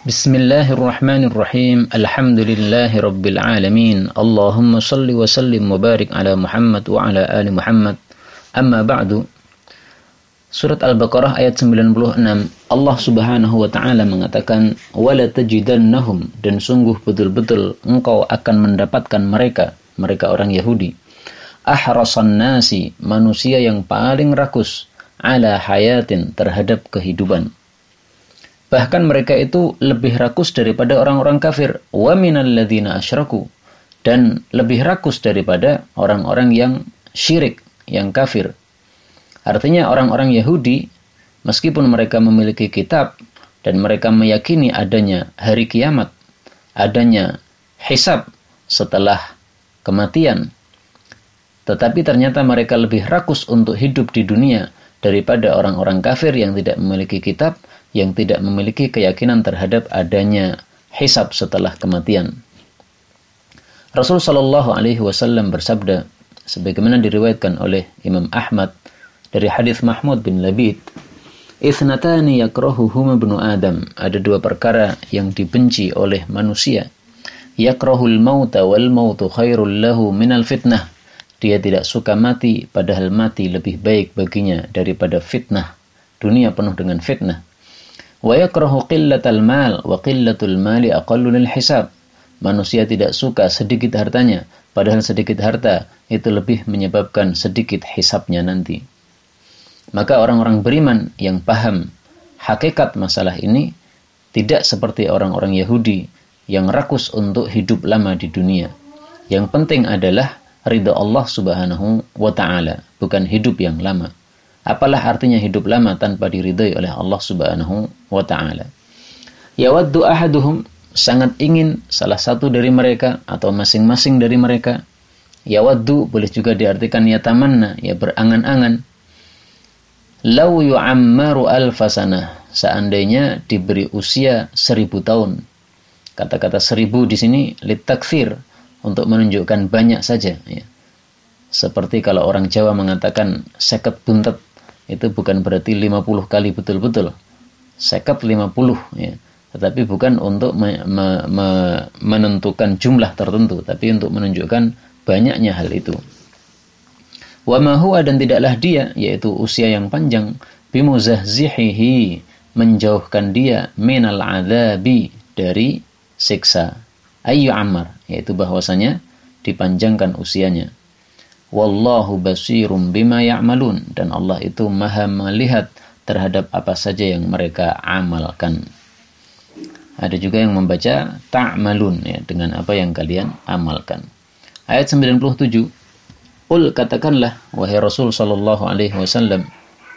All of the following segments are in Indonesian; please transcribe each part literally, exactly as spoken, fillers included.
Bismillahirrahmanirrahim. Alhamdulillahi rabbil alamin. Allahumma salli wa sallim wa barik ala Muhammad wa ala ali Muhammad. Amma ba'du. Surat Al-Baqarah ayat sembilan puluh enam. Allah Subhanahu wa taala mengatakan, "Wala tajidannahum," dan sungguh betul-betul engkau akan mendapatkan mereka, mereka orang Yahudi, ahrasan nasi, manusia yang paling rakus, ala hayatin, terhadap kehidupan. Bahkan mereka itu lebih rakus daripada orang-orang kafir. Wa minal ladzina asyraku, dan lebih rakus daripada orang-orang yang syirik, yang kafir. Artinya orang-orang Yahudi, meskipun mereka memiliki kitab dan mereka meyakini adanya hari kiamat, adanya hisab setelah kematian, tetapi ternyata mereka lebih rakus untuk hidup di dunia daripada orang-orang kafir yang tidak memiliki kitab, yang tidak memiliki keyakinan terhadap adanya hisab setelah kematian. Rasul sallallahu alaihi wasallam bersabda, sebagaimana diriwayatkan oleh Imam Ahmad dari hadis Mahmud bin Labid, "Itsnatani yakrahuhuma ibnu Adam." Ada dua perkara yang dibenci oleh manusia. Yakrahul mauta wal mautu khairul lahu minal fitnah. Dia tidak suka mati, padahal mati lebih baik baginya daripada fitnah. Dunia penuh dengan fitnah. Wa yakrahu qillatal mal wa qillatul mali aqallu lil hisab. Manusia tidak suka sedikit hartanya, padahal sedikit harta itu lebih menyebabkan sedikit hisabnya nanti. Maka orang-orang beriman yang paham hakikat masalah ini tidak seperti orang-orang Yahudi yang rakus untuk hidup lama di dunia. Yang penting adalah ridha Allah Subhanahu wa taala, bukan hidup yang lama. Apalah artinya hidup lama tanpa diridhai oleh Allah Subhanahu wa taala? Yawaddu ahaduhum, sangat ingin salah satu dari mereka atau masing-masing dari mereka. Yawaddu boleh juga diartikan yatamanna, ya berangan-angan. Lau yu'ammaru alfasanah, seandainya diberi usia seribu tahun. Kata-kata seribu di sini litakthir, untuk menunjukkan banyak saja. Ya. Seperti kalau orang Jawa mengatakan seket buntet, itu bukan berarti lima puluh kali betul-betul. Seket lima puluh, ya. Tetapi bukan untuk me, me, me, menentukan jumlah tertentu, tapi untuk menunjukkan banyaknya hal itu. Wa ma huwa, dan tidaklah dia, yaitu usia yang panjang, bimuzahzihihi, menjauhkan dia minal adzabi, dari siksa. Ayyu ammar, yaitu bahwasanya dipanjangkan usianya. Wallahu basirum bima ya'malun, dan Allah itu maha melihat terhadap apa saja yang mereka amalkan. Ada juga yang membaca ta'malun, ya, dengan apa yang kalian amalkan. Ayat sembilan puluh tujuh. Qul, katakanlah wahai Rasul sallallahu alaihi wasallam,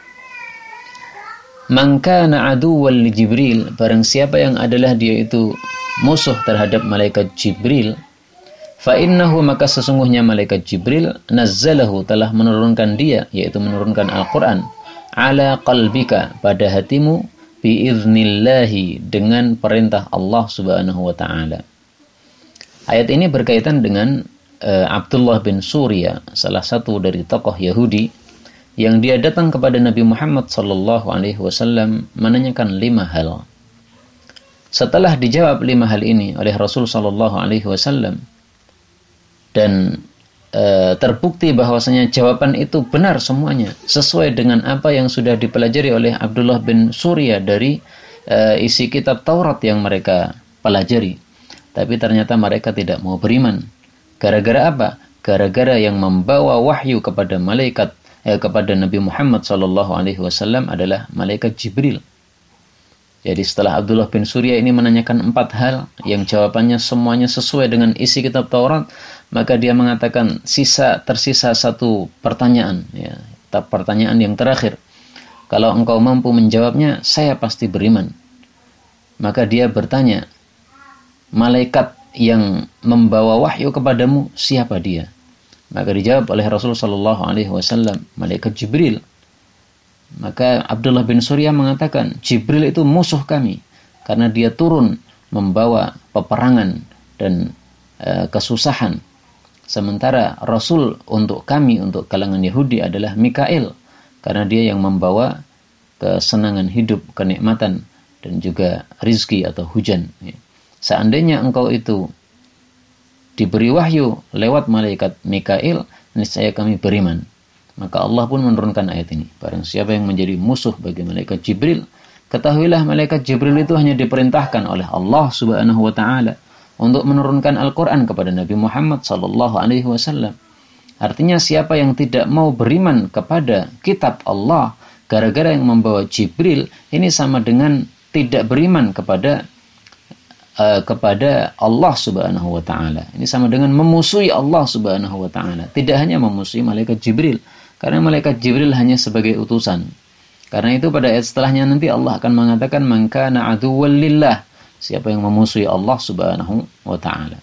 man kana aduwwan li Jibril, barang siapa yang adalah dia itu musuh terhadap malaikat Jibril, fa innahu, maka sesungguhnya malaikat Jibril nazzalahu, telah menurunkan dia, yaitu menurunkan Al-Qur'an, ala qalbika, pada hatimu, biiznillahi, dengan perintah Allah Subhanahu wa taala. Ayat ini berkaitan dengan uh, Abdullah bin Surya, salah satu dari tokoh Yahudi yang dia datang kepada Nabi Muhammad sallallahu alaihi wasallam menanyakan lima hal. Setelah dijawab lima hal ini oleh Rasul sallallahu alaihi wasallam, dan e, terbukti bahwasanya jawaban itu benar semuanya, sesuai dengan apa yang sudah dipelajari oleh Abdullah bin Surya dari e, isi kitab Taurat yang mereka pelajari. Tapi ternyata mereka tidak mau beriman. Gara-gara apa? Gara-gara yang membawa wahyu kepada malaikat eh, kepada Nabi Muhammad sallallahu alaihi wasallam adalah malaikat Jibril. Jadi setelah Abdullah bin Surya ini menanyakan empat hal yang jawabannya semuanya sesuai dengan isi kitab Taurat, maka dia mengatakan sisa tersisa satu pertanyaan, ya, pertanyaan yang terakhir. Kalau engkau mampu menjawabnya, saya pasti beriman. Maka dia bertanya, malaikat yang membawa wahyu kepadamu, siapa dia? Maka dijawab oleh Rasulullah sallallahu alaihi wasallam, malaikat Jibril. Maka Abdullah bin Surya mengatakan, Jibril itu musuh kami, karena dia turun membawa peperangan dan e, kesusahan. Sementara Rasul untuk kami, untuk kalangan Yahudi adalah Mikail, karena dia yang membawa kesenangan hidup, kenikmatan, dan juga rizki atau hujan. Seandainya engkau itu diberi wahyu lewat malaikat Mikail, niscaya kami beriman. Maka Allah pun menurunkan ayat ini. Barang siapa yang menjadi musuh bagi malaikat Jibril, ketahuilah malaikat Jibril itu hanya diperintahkan oleh Allah Subhanahu wa taala untuk menurunkan Al-Qur'an kepada Nabi Muhammad sallallahu alaihi wasallam. Artinya siapa yang tidak mau beriman kepada kitab Allah gara-gara yang membawa Jibril, ini sama dengan tidak beriman kepada uh, kepada Allah Subhanahu wa taala. Ini sama dengan memusuhi Allah Subhanahu wa taala. Tidak hanya memusuhi malaikat Jibril, karena malaikat Jibril hanya sebagai utusan. Karena itu pada ayat setelahnya nanti Allah akan mengatakan man kana aduwwan lillah, siapa yang memusuhi Allah Subhanahu wa taala.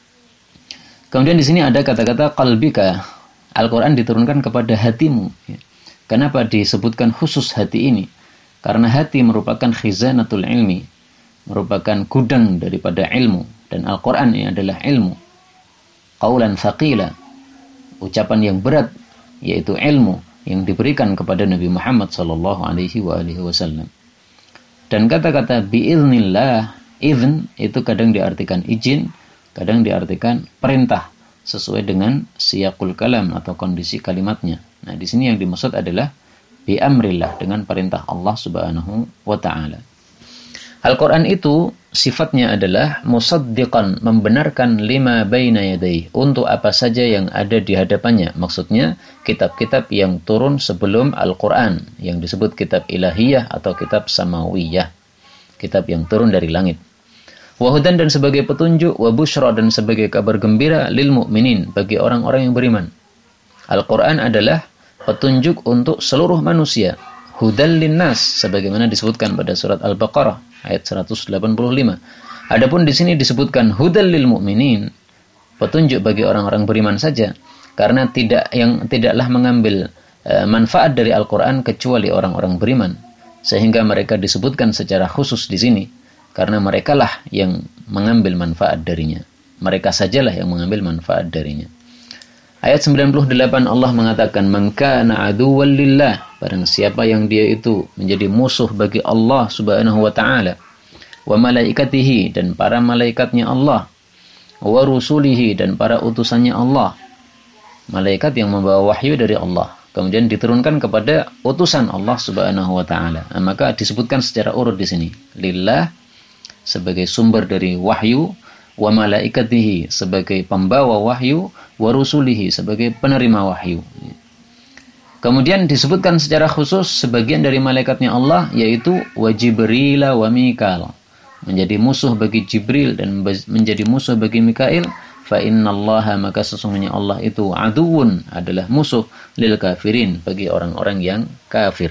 Kemudian di sini ada kata-kata qalbika. Al-Qur'an diturunkan kepada hatimu. Kenapa disebutkan khusus hati ini? Karena hati merupakan khizanatul ilmi, merupakan gudang daripada ilmu, dan Al-Qur'an ini adalah ilmu. Qaulan thaqila, ucapan yang berat, yaitu ilmu yang diberikan kepada Nabi Muhammad sallallahu alaihi wa alihi wasallam. Dan kata-kata biiznillah, izn itu kadang diartikan izin, kadang diartikan perintah sesuai dengan siyaqul kalam atau kondisi kalimatnya. Nah, di sini yang dimaksud adalah bi amrillah, dengan perintah Allah Subhanahu wa taala. Al-Qur'an itu sifatnya adalah musaddiqan, membenarkan lima baina yadayhi, untuk apa saja yang ada di hadapannya. Maksudnya kitab-kitab yang turun sebelum Al-Qur'an, yang disebut kitab ilahiyah atau kitab samawiyah, kitab yang turun dari langit. Wahudan, dan sebagai petunjuk, wa busyra, dan sebagai kabar gembira, lil mu'minin, bagi orang-orang yang beriman. Al-Qur'an adalah petunjuk untuk seluruh manusia, hudal linnas, sebagaimana disebutkan pada surat Al-Baqarah ayat seratus delapan puluh lima. Adapun di sini disebutkan hudal lil mu'minin, petunjuk bagi orang-orang beriman saja, karena tidak yang tidaklah mengambil uh, manfaat dari Al-Qur'an kecuali orang-orang beriman, sehingga mereka disebutkan secara khusus di sini. Karena merekalah yang mengambil manfaat darinya. Mereka sajalah yang mengambil manfaat darinya. Ayat sembilan puluh delapan Allah mengatakan, man kana aduwwan lillah, barang siapa yang dia itu menjadi musuh bagi Allah Subhanahu wa taala, wa malaikatihi, dan para malaikatnya Allah, wa rusulihi, dan para utusannya Allah. Malaikat yang membawa wahyu dari Allah, kemudian diturunkan kepada utusan Allah Subhanahu wa taala. Nah, maka disebutkan secara urut di sini. Lillah sebagai sumber dari wahyu, wa malaikatihi sebagai pembawa wahyu, wa rusulihi sebagai penerima wahyu. Kemudian disebutkan secara khusus sebagian dari malaikatnya Allah, yaitu wa Jibril wa Mikail, menjadi musuh bagi Jibril dan menjadi musuh bagi Mikail. Fa innallaha, maka sesungguhnya Allah itu aduwwun, adalah musuh, lil kafirin, bagi orang-orang yang kafir.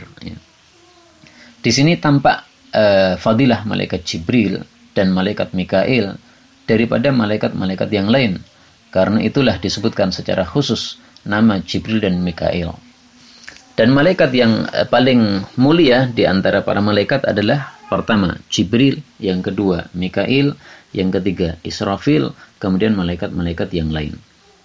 Di sini tampak Uh, fadilah malaikat Jibril dan malaikat Mikail daripada malaikat-malaikat yang lain. Karena itulah disebutkan secara khusus nama Jibril dan Mikail. Dan malaikat yang uh, paling mulia di antara para malaikat adalah pertama Jibril, yang kedua Mikail, yang ketiga Israfil, kemudian malaikat-malaikat yang lain.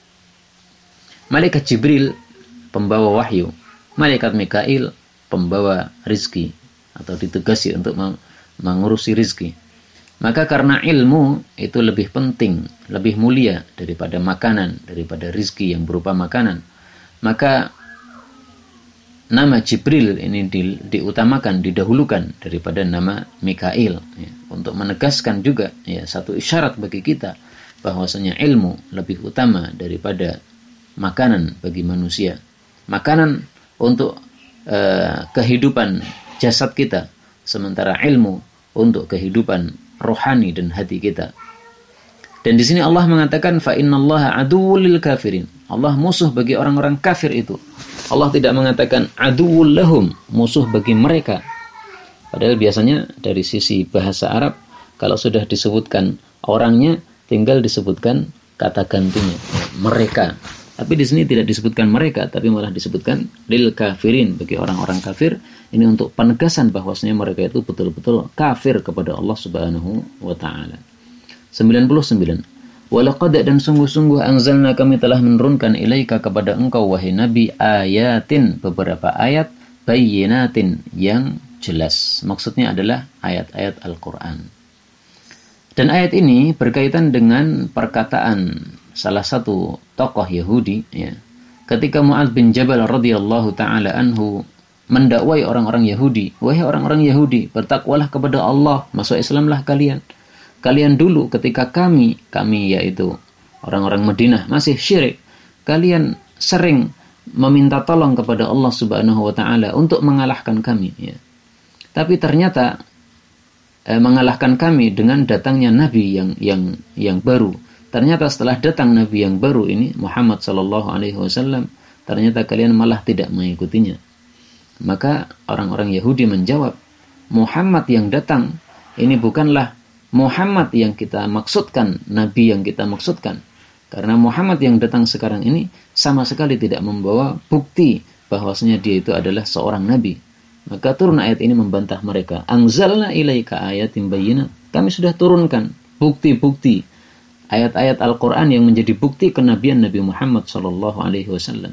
Malaikat Jibril pembawa wahyu, malaikat Mikail pembawa rizki, atau ditugasi untuk mengurusi rizki. Maka karena ilmu itu lebih penting, lebih mulia daripada makanan, daripada rizki yang berupa makanan, maka nama Jibril ini di, diutamakan, didahulukan daripada nama Mikail, ya, untuk menegaskan juga ya, satu isyarat bagi kita bahwasanya ilmu lebih utama daripada makanan bagi manusia. Makanan untuk uh, kehidupan jasad kita, sementara ilmu untuk kehidupan rohani dan hati kita. Dan di sini Allah mengatakan fa innallaha aduwwul lil kafirin. Allah musuh bagi orang-orang kafir itu. Allah tidak mengatakan aduwwul lahum, musuh bagi mereka. Padahal biasanya dari sisi bahasa Arab, kalau sudah disebutkan orangnya, tinggal disebutkan kata gantinya, mereka. Tapi di sini tidak disebutkan mereka, tapi malah disebutkan lil kafirin, bagi orang-orang kafir. Ini untuk penegasan bahwasanya mereka itu betul-betul kafir kepada Allah Subhanahu wa taala. sembilan puluh sembilan. Walaqad, dan sungguh-sungguh anzalna, kami telah menurunkan ilaika kepada engkau wahai Nabi ayatin, beberapa ayat, bayyinatin, yang jelas. Maksudnya adalah ayat-ayat Al-Quran. Dan ayat ini berkaitan dengan perkataan salah satu tokoh Yahudi, ya, ketika Mu'adz bin Jabal radhiyallahu taala anhu mendakwai orang-orang Yahudi, wahai orang-orang Yahudi, bertakwalah kepada Allah, masuk Islamlah kalian. Kalian dulu ketika kami, kami yaitu orang-orang Madinah masih syirik, kalian sering meminta tolong kepada Allah Subhanahu wa taala untuk mengalahkan kami, ya. Tapi ternyata eh, mengalahkan kami dengan datangnya nabi yang yang yang baru. Ternyata setelah datang nabi yang baru ini Muhammad sallallahu alaihi wasallam, ternyata kalian malah tidak mengikutinya. Maka orang-orang Yahudi menjawab, Muhammad yang datang ini bukanlah Muhammad yang kita maksudkan, nabi yang kita maksudkan. Karena Muhammad yang datang sekarang ini sama sekali tidak membawa bukti bahwasanya dia itu adalah seorang nabi. Maka turun ayat ini membantah mereka. Anzalna ilaika ayatin bayyinat. Kami sudah turunkan bukti-bukti ayat-ayat Al-Quran yang menjadi bukti kenabian Nabi Muhammad sallallahu alaihi wasallam.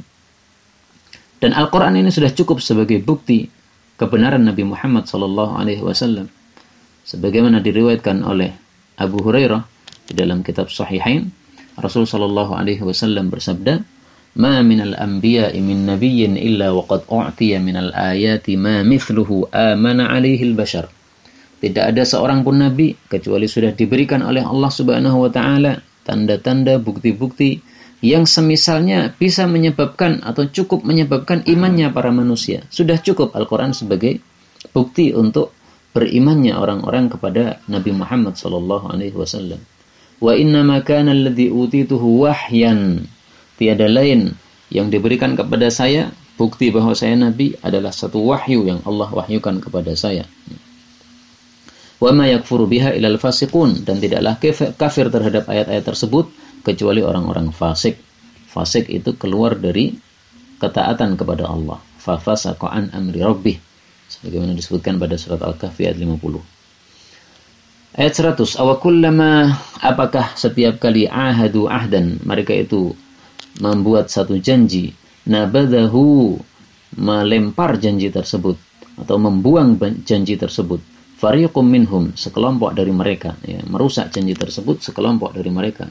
Dan Al-Quran ini sudah cukup sebagai bukti kebenaran Nabi Muhammad sallallahu alaihi wasallam. Sebagaimana diriwayatkan oleh Abu Hurairah di dalam kitab Sahihain, Rasul sallallahu alaihi wasallam bersabda, "Ma minal anbiya'i min nabiyyin illa waqad u'tiya minal ayati ma mithluhu amana 'alaihi al-bashar." Tidak ada seorang pun nabi kecuali sudah diberikan oleh Allah Subhanahu wa taala tanda-tanda, bukti-bukti yang semisalnya bisa menyebabkan atau cukup menyebabkan imannya para manusia. Sudah cukup Al-Qur'an sebagai bukti untuk berimannya orang-orang kepada Nabi Muhammad sallallahu alaihi wasallam. Wa inna ma kana alladhi utituhu wahyan. Tiada lain yang diberikan kepada saya bukti bahwa saya nabi adalah satu wahyu yang Allah wahyukan kepada saya. Wa ma yakfuru biha ilal fasiqun, dan tidaklah kafir terhadap ayat-ayat tersebut kecuali orang-orang fasik. Fasik itu keluar dari ketaatan kepada Allah. Fa fasaqa an amri rabbih, sebagaimana disebutkan pada surat Al-Kahfi ayat lima puluh. Ayat seratus, aw kullama, apakah setiap kali ahadu ahdan, mereka itu membuat satu janji, nabadahu, melempar janji tersebut atau membuang janji tersebut, fariqum minhum, sekelompok dari mereka, ya, merusak janji tersebut sekelompok dari mereka.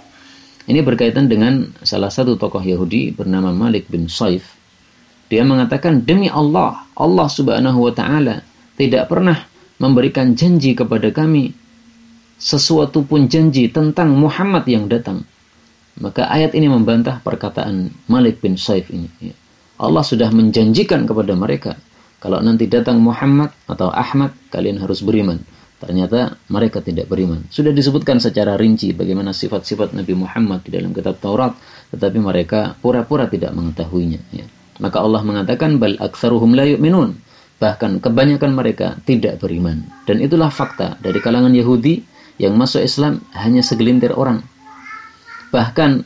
Ini berkaitan dengan salah satu tokoh Yahudi bernama Malik bin Saif. Dia mengatakan, demi Allah, Allah Subhanahu wa taala tidak pernah memberikan janji kepada kami sesuatu pun janji tentang Muhammad yang datang. Maka ayat ini membantah perkataan Malik bin Saif ini. Allah sudah menjanjikan kepada mereka, kalau nanti datang Muhammad atau Ahmad, kalian harus beriman. Ternyata mereka tidak beriman. Sudah disebutkan secara rinci bagaimana sifat-sifat Nabi Muhammad di dalam kitab Taurat, tetapi mereka pura-pura tidak mengetahuinya. Ya. Maka Allah mengatakan, bal aktsaruhum la yu'minun. Bahkan kebanyakan mereka tidak beriman. Dan itulah fakta dari kalangan Yahudi yang masuk Islam hanya segelintir orang. Bahkan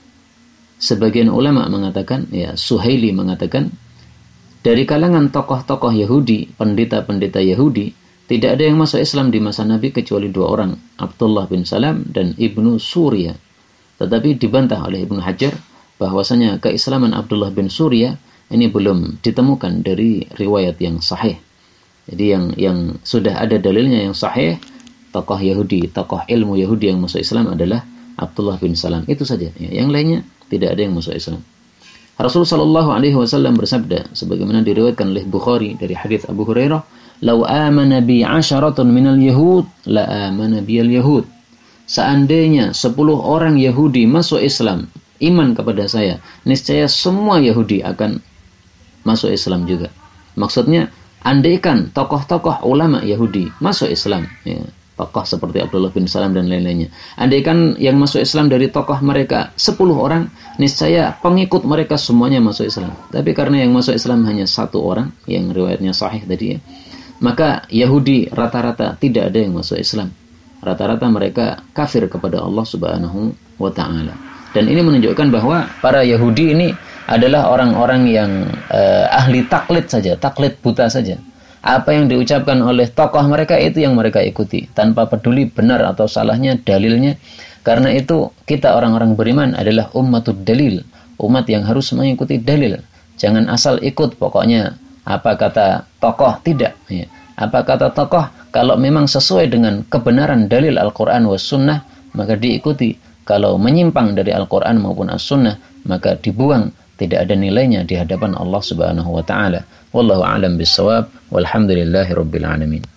sebagian ulama mengatakan, ya Suhaili mengatakan, dari kalangan tokoh-tokoh Yahudi, pendeta-pendeta Yahudi, tidak ada yang masuk Islam di masa Nabi kecuali dua orang, Abdullah bin Salam dan Ibnu Surya. Tetapi dibantah oleh Ibnu Hajar bahwasanya keislaman Abdullah bin Surya ini belum ditemukan dari riwayat yang sahih. Jadi yang yang sudah ada dalilnya yang sahih, tokoh Yahudi, tokoh ilmu Yahudi yang masuk Islam adalah Abdullah bin Salam. Itu saja. Ya, yang lainnya tidak ada yang masuk Islam. Rasulullah sallallahu alaihi wasallam bersabda, sebagaimana diriwayatkan oleh Bukhari dari hadis Abu Hurairah, "Lau amana bi 'asharatun minal yahud, la amana biyal yahud." Seandainya sepuluh orang Yahudi masuk Islam, iman kepada saya, niscaya semua Yahudi akan masuk Islam juga. Maksudnya, andaikan tokoh-tokoh ulama Yahudi masuk Islam, ya, tokoh seperti Abdullah bin Salam dan lain-lainnya, andaikan yang masuk Islam dari tokoh mereka sepuluh orang, niscaya pengikut mereka semuanya masuk Islam. Tapi karena yang masuk Islam hanya satu orang, yang riwayatnya sahih tadi, ya, maka Yahudi rata-rata tidak ada yang masuk Islam. Rata-rata mereka kafir kepada Allah Subhanahu wa ta'ala. Dan ini menunjukkan bahwa para Yahudi ini adalah orang-orang yang uh, ahli taklid saja, taklid buta saja. Apa yang diucapkan oleh tokoh mereka itu yang mereka ikuti, tanpa peduli benar atau salahnya dalilnya. Karena itu kita orang-orang beriman adalah ummatud dalil, umat yang harus mengikuti dalil. Jangan asal ikut, pokoknya Apa kata tokoh? Tidak. Ya. Apa kata tokoh? Kalau memang sesuai dengan kebenaran dalil Al-Quran was sunnah, maka diikuti. Kalau menyimpang dari Al-Quran maupun as-sunnah, maka dibuang. Tidak ada nilainya di hadapan Allah Subhanahu wa taala. Wallahu a'lam bissawab. Walhamdulillahi rabbil alamin.